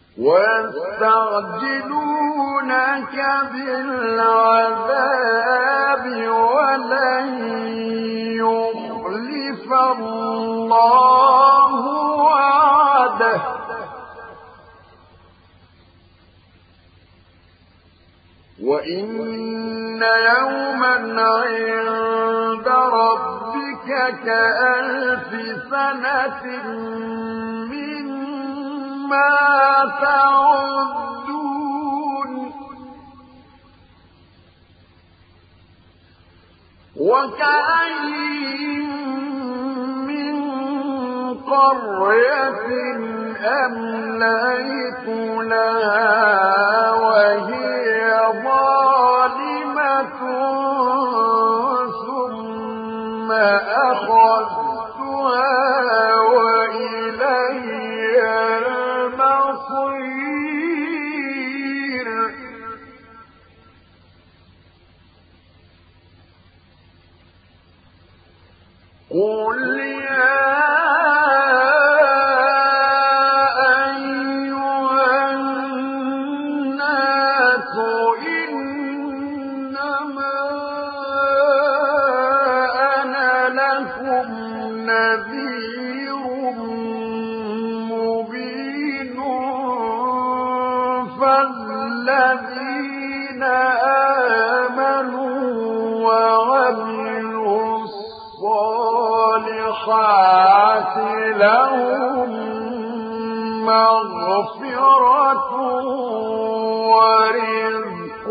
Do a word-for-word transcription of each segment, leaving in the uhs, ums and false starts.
ويستعجلونك بالعذاب ولن يخلف الله وعده وإن يوما عند ربك كألف سنة مما تعدون وكأين من قرية أمليت لها وهي ظالمة ثم أخذتها وإلي المصير قل يا الذين آمنوا وعملوا الصالحات لهم مغفرة ورزق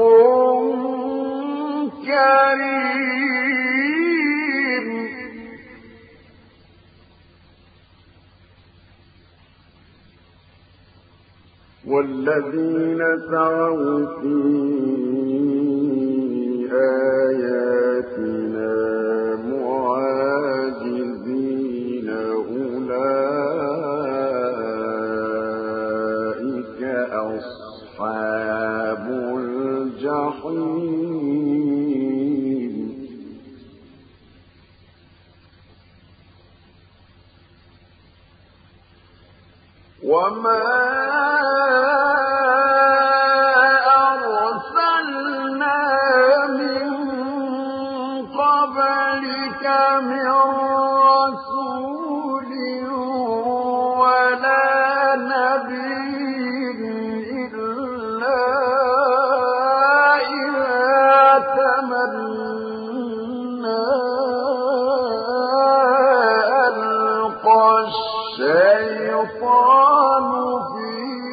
كريم والذين سعوا في آياتنا معاجزين أولئك أصحاب الجحيم وما من رسول ولا نبي إلا إذا تمنى ألقى الشيطان في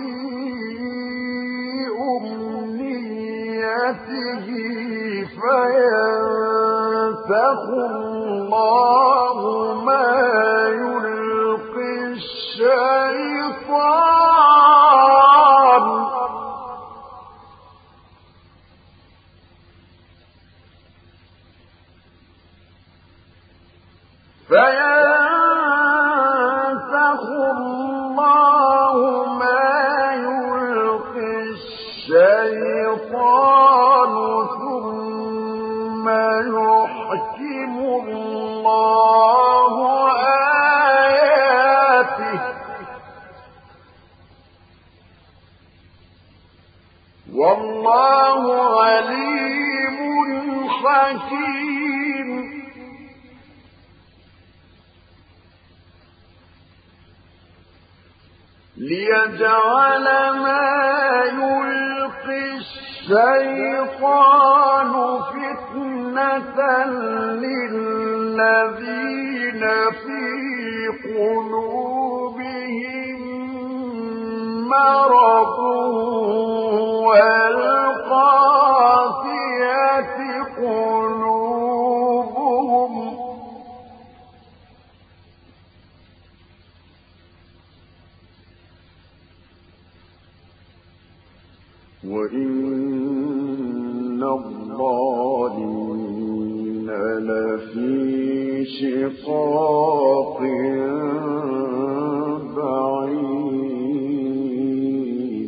أمنيته فينسخ الله ما يلقي الشيطان فينسخ الله ما يلقي الشيطان ثم يحكم الله آياته والله عليم حكيم ليجعل ما يلقي الشيطان فتنة للذين في قلوبهم مرض والقاسية قلوبهم وإن الظالمين لفي شقاق بعيد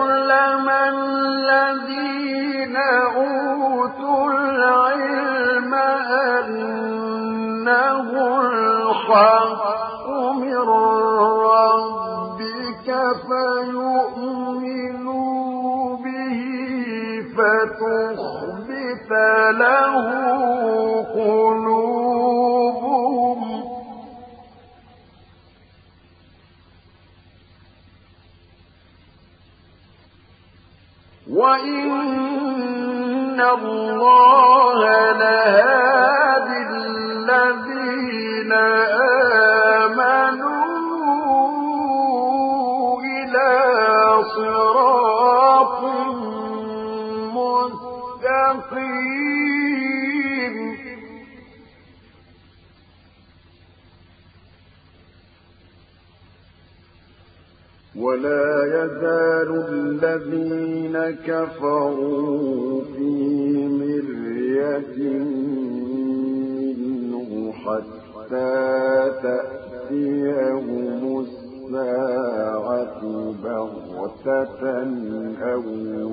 وليعلم الذين أوتوا العلم له قلوبهم وإن الله لهادي الذين آمنوا إلى صراط مستقيم ولا يزال الذين كفروا في مرية منه حتى تأتيهم الساعة بغتة أو